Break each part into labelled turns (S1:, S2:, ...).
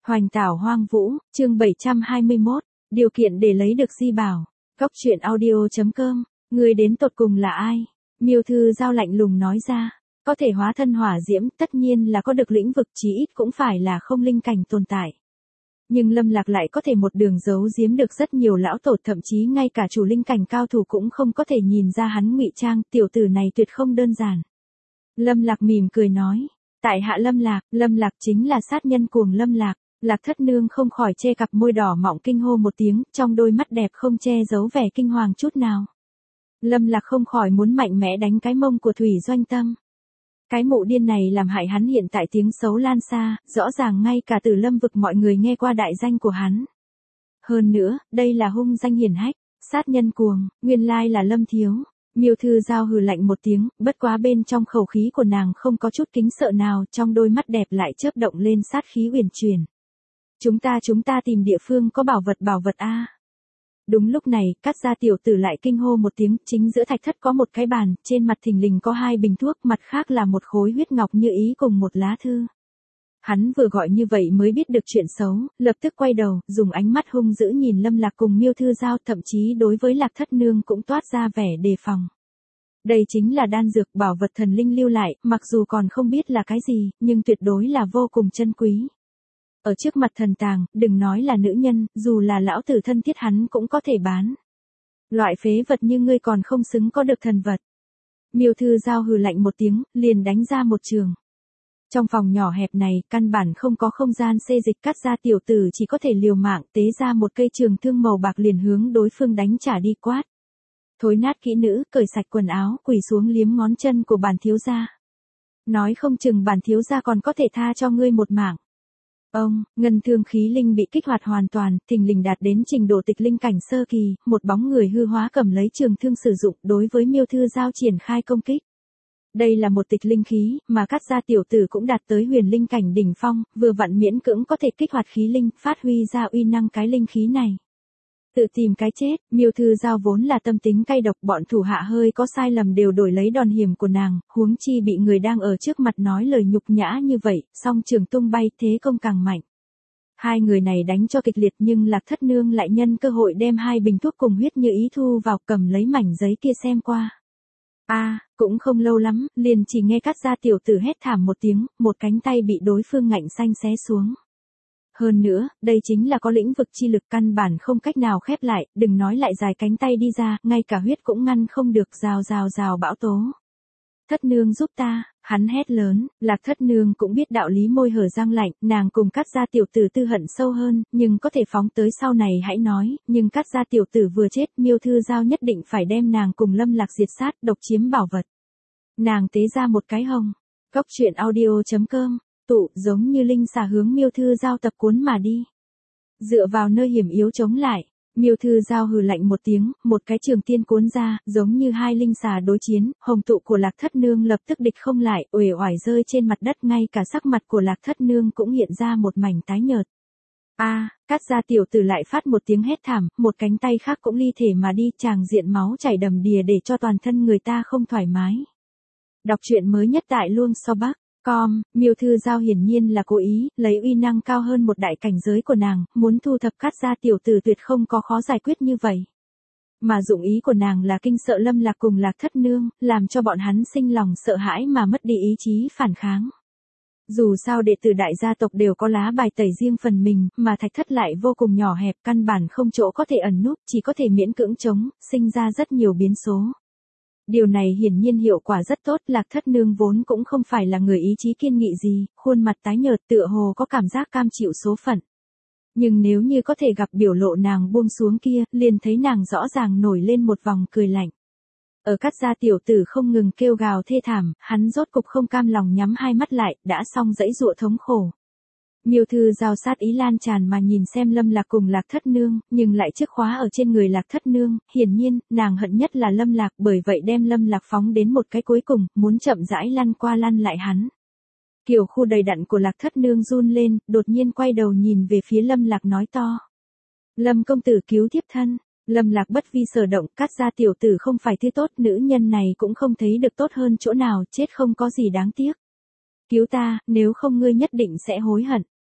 S1: Hoành tảo hoang vũ, chương 721, điều kiện để lấy được di bảo. Góc truyện audio.com, người đến tột cùng là ai? Miêu Thư Giao lạnh lùng nói ra, có thể hóa thân hỏa diễm, tất nhiên là có được lĩnh vực, chí ít cũng phải là không linh cảnh tồn tại. Nhưng Lâm Lạc lại có thể một đường giấu giếm được rất nhiều lão tổ, thậm chí ngay cả chủ linh cảnh cao thủ cũng không có thể nhìn ra hắn ngụy trang, tiểu tử này tuyệt không đơn giản. Lâm Lạc mỉm cười nói, tại hạ Lâm Lạc chính là sát nhân cuồng Lâm Lạc. Lạc Thất Nương không khỏi che cặp môi đỏ mọng kinh hô một tiếng, trong đôi mắt đẹp không che giấu vẻ kinh hoàng chút nào. Lâm Lạc không khỏi muốn mạnh mẽ đánh cái mông của Thủy Doanh Tâm. Cái mụ điên này làm hại hắn hiện tại tiếng xấu lan xa, rõ ràng ngay cả từ Lâm vực mọi người nghe qua đại danh của hắn. Hơn nữa, đây là hung danh hiển hách, sát nhân cuồng, nguyên lai là Lâm Thiếu. Miêu Thư Giao hừ lạnh một tiếng, bất quá bên trong khẩu khí của nàng không có chút kính sợ nào, trong đôi mắt đẹp lại chớp động lên sát khí uyển chuyển. Chúng ta tìm địa phương có bảo vật a. Đúng lúc này, Cát Gia tiểu tử lại kinh hô một tiếng, chính giữa thạch thất có một cái bàn, trên mặt thình lình có 2 bình thuốc, mặt khác là một khối huyết ngọc như ý cùng một lá thư. Hắn vừa gọi như vậy mới biết được chuyện xấu, lập tức quay đầu, dùng ánh mắt hung dữ nhìn Lâm Lạc cùng Miêu Thư Giao, thậm chí đối với Lạc Thất Nương cũng toát ra vẻ đề phòng. Đây chính là đan dược bảo vật thần linh lưu lại, mặc dù còn không biết là cái gì, nhưng tuyệt đối là vô cùng chân quý. Ở trước mặt thần tàng, đừng nói là nữ nhân, dù là lão tử thân thiết hắn cũng có thể bán. Loại phế vật như ngươi còn không xứng có được thần vật. Miêu Thư Giao hừ lạnh một tiếng, liền đánh ra một trường. Trong phòng nhỏ hẹp này, căn bản không có không gian xê dịch, Cát Gia tiểu tử chỉ có thể liều mạng tế ra một cây trường thương màu bạc liền hướng đối phương đánh trả đi quát. Thối nát kỹ nữ, cởi sạch quần áo, quỳ xuống liếm ngón chân của bản thiếu gia. Nói không chừng bản thiếu gia còn có thể tha cho ngươi một mạng. Ông, ngân thương khí linh bị kích hoạt hoàn toàn, thình lình đạt đến trình độ tịch linh cảnh sơ kỳ, một bóng người hư hóa cầm lấy trường thương sử dụng đối với Miêu Thư Giao triển khai công kích. Đây là một tịch linh khí, mà Cát Gia tiểu tử cũng đạt tới huyền linh cảnh đỉnh phong, vừa vặn miễn cưỡng có thể kích hoạt khí linh, phát huy ra uy năng cái linh khí này. Tự tìm cái chết, Miêu Thư Giao vốn là tâm tính cay độc, bọn thủ hạ hơi có sai lầm đều đổi lấy đòn hiểm của nàng, huống chi bị người đang ở trước mặt nói lời nhục nhã như vậy, song trường tung bay, thế công càng mạnh. Hai người này đánh cho kịch liệt nhưng Lạc Thất Nương lại nhân cơ hội đem 2 bình thuốc cùng huyết như ý thu vào, cầm lấy mảnh giấy kia xem qua. Cũng không lâu lắm, liền chỉ nghe Cát Gia tiểu tử hét thảm một tiếng, một cánh tay bị đối phương ngạnh xanh xé xuống. Hơn nữa, đây chính là có lĩnh vực chi lực, căn bản không cách nào khép lại, đừng nói lại dài cánh tay đi ra, ngay cả huyết cũng ngăn không được, rào bão tố. Thất Nương giúp ta, hắn hét lớn, Lạc Thất Nương cũng biết đạo lý, môi hở răng lạnh, nàng cùng Cát Gia tiểu tử tư hận sâu hơn, nhưng có thể phóng tới sau này hãy nói, nhưng Cát Gia tiểu tử vừa chết, Miêu Thư Giao nhất định phải đem nàng cùng Lâm Lạc diệt sát, độc chiếm bảo vật. Nàng tế ra một cái hồng. Góc truyện audio.com, tụ giống như linh xà hướng Miêu Thư Giao tập cuốn mà đi. Dựa vào nơi hiểm yếu chống lại, Miêu Thư Giao hừ lạnh một tiếng, một cái trường tiên cuốn ra, giống như 2 linh xà đối chiến, hồng tụ của Lạc Thất Nương lập tức địch không lại, uể oải rơi trên mặt đất, ngay cả sắc mặt của Lạc Thất Nương cũng hiện ra một mảnh tái nhợt. Cát Gia tiểu tử lại phát một tiếng hét thảm, một cánh tay khác cũng ly thể mà đi, tràng diện máu chảy đầm đìa để cho toàn thân người ta không thoải mái. Đọc truyện mới nhất tại Luông So Bắc. Miêu Thư Giao hiển nhiên là cố ý, lấy uy năng cao hơn một đại cảnh giới của nàng, muốn thu thập Cát Gia tiểu tử tuyệt không có khó giải quyết như vậy. Mà dụng ý của nàng là kinh sợ Lâm Lạc cùng Lạc Thất Nương, làm cho bọn hắn sinh lòng sợ hãi mà mất đi ý chí phản kháng. Dù sao đệ tử đại gia tộc đều có lá bài tẩy riêng phần mình, mà thạch thất lại vô cùng nhỏ hẹp, căn bản không chỗ có thể ẩn núp, chỉ có thể miễn cưỡng chống, sinh ra rất nhiều biến số. Điều này hiển nhiên hiệu quả rất tốt, Lạc Thất Nương vốn cũng không phải là người ý chí kiên nghị gì, khuôn mặt tái nhợt tựa hồ có cảm giác cam chịu số phận. Nhưng nếu như có thể gặp biểu lộ nàng buông xuống kia, liền thấy nàng rõ ràng nổi lên một vòng cười lạnh. Ở Cát Gia tiểu tử không ngừng kêu gào thê thảm, hắn rốt cục không cam lòng nhắm 2 mắt lại, đã xong dãy dụa thống khổ. Miêu Thư Giao sát ý lan tràn mà nhìn xem Lâm Lạc cùng Lạc Thất Nương, nhưng lại chiếc khóa ở trên người Lạc Thất Nương, hiển nhiên, nàng hận nhất là Lâm Lạc, bởi vậy đem Lâm Lạc phóng đến một cái cuối cùng, muốn chậm rãi lăn qua lăn lại hắn. Kiểu khu đầy đặn của Lạc Thất Nương run lên, đột nhiên quay đầu nhìn về phía Lâm Lạc nói to. Lâm công tử cứu thiếp thân. Lâm Lạc bất vi sở động, Cát Gia tiểu tử không phải thứ tốt, nữ nhân này cũng không thấy được tốt hơn chỗ nào, chết không có gì đáng tiếc. Cứu ta, nếu không ngươi nhất định sẽ hối hận.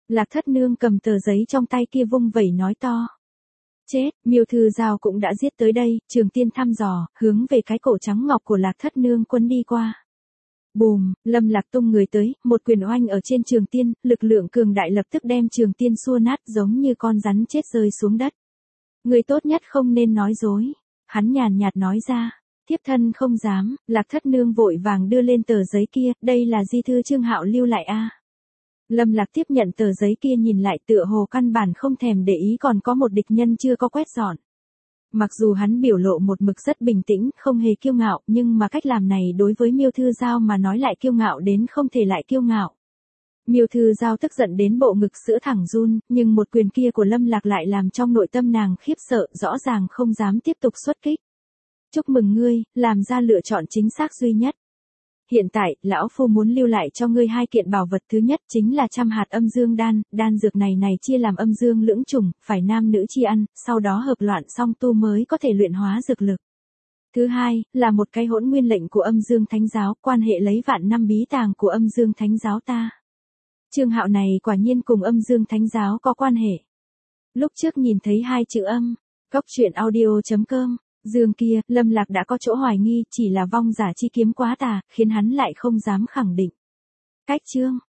S1: Lạc Thất Nương cầm tờ giấy trong tay kia vung vẩy nói to. Chết, Miêu Thư Giao cũng đã giết tới đây, Trường Tiên thăm dò, hướng về cái cổ trắng ngọc của Lạc Thất Nương quấn đi qua. Bùm, Lâm Lạc tung người tới, một quyền oanh ở trên Trường Tiên, lực lượng cường đại lập tức đem Trường Tiên xua nát giống như con rắn chết rơi xuống đất. Người tốt nhất không nên nói dối. Hắn nhàn nhạt nói ra. Thiếp thân không dám, Lạc Thất Nương vội vàng đưa lên tờ giấy kia, đây là di thư Trương Hạo lưu lại a. Lâm Lạc tiếp nhận tờ giấy kia nhìn lại tựa hồ căn bản không thèm để ý còn có một địch nhân chưa có quét dọn. Mặc dù hắn biểu lộ một mực rất bình tĩnh, không hề kiêu ngạo, nhưng mà cách làm này đối với Miêu Thư Giao mà nói lại kiêu ngạo đến không thể lại kiêu ngạo. Miêu Thư Giao tức giận đến bộ ngực sữa thẳng run, nhưng một quyền kia của Lâm Lạc lại làm trong nội tâm nàng khiếp sợ, rõ ràng không dám tiếp tục xuất kích. Chúc mừng ngươi, làm ra lựa chọn chính xác duy nhất. Hiện tại, lão phu muốn lưu lại cho ngươi 2 kiện bảo vật, thứ nhất chính là 100 hạt âm dương đan, đan dược này chia làm âm dương lưỡng chủng, phải nam nữ chi ăn, sau đó hợp loạn song tu mới có thể luyện hóa dược lực. Thứ hai, là một cái hỗn nguyên lệnh của âm dương thánh giáo, quan hệ lấy vạn năm bí tàng của âm dương thánh giáo ta. Trương Hạo này quả nhiên cùng âm dương thánh giáo có quan hệ. Lúc trước nhìn thấy 2 chữ âm, góc truyện audio.com. Dương kia, Lâm Lạc đã có chỗ hoài nghi, chỉ là vong giả chi kiếm quá tà, khiến hắn lại không dám khẳng định. Cách chương